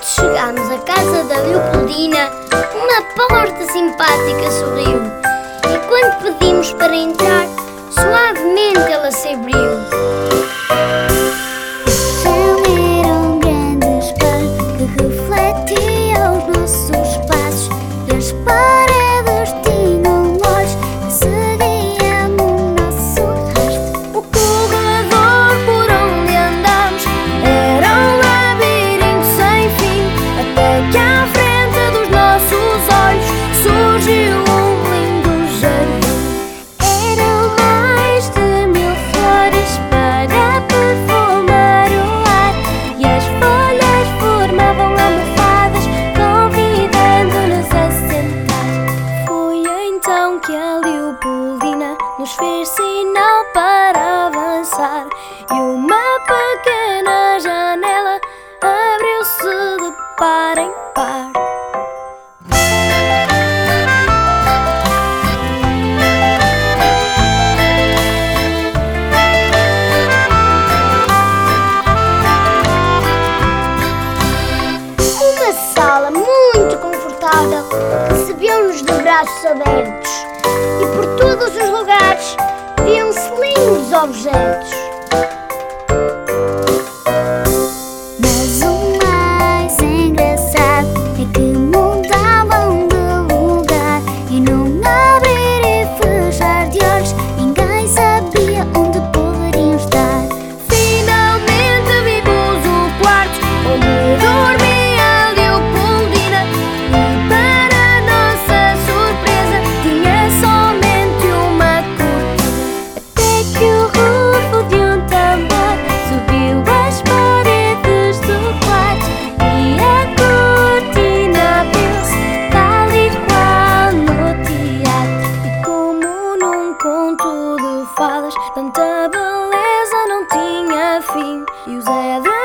chegámos à casa da Leopoldina, uma porta simpática sorriu. E quando pedimos para entrar, suavemente ela se abriu. O chão era um grande espelho que refletia os nossos passos, e as paredes tinham olhos que seguiam o nosso rastro. O corredor por onde andamos era um labirinto sem fim, até que à frente dos nossos olhos surgiu um lindo jardim. Eram mais de 1000 flores para perfumar o ar, e as folhas formavam almofadas, convidando-nos a sentar. Foi então que a Leopoldina nos fez sinal para avançar, e uma pequena janela abriu-se de par em par. Uma sala muito confortável recebeu-nos de braços abertos, e por todos os lugares viam-se lindos objetos. Mas o mais engraçado é que mudavam de lugar, e num abrir e fechar de olhos ninguém sabia onde poderiam estar. Finalmente vimos o quarto onde dormia a Leopoldina, e para nossa surpresa tinha somente uma cortina. Até que o rufo de um tambor subiu as paredes do quarto, e a cortina abriu-se tal e qual no teatro. E como num conto de fadas, tanta beleza não tinha fim, e o Zé de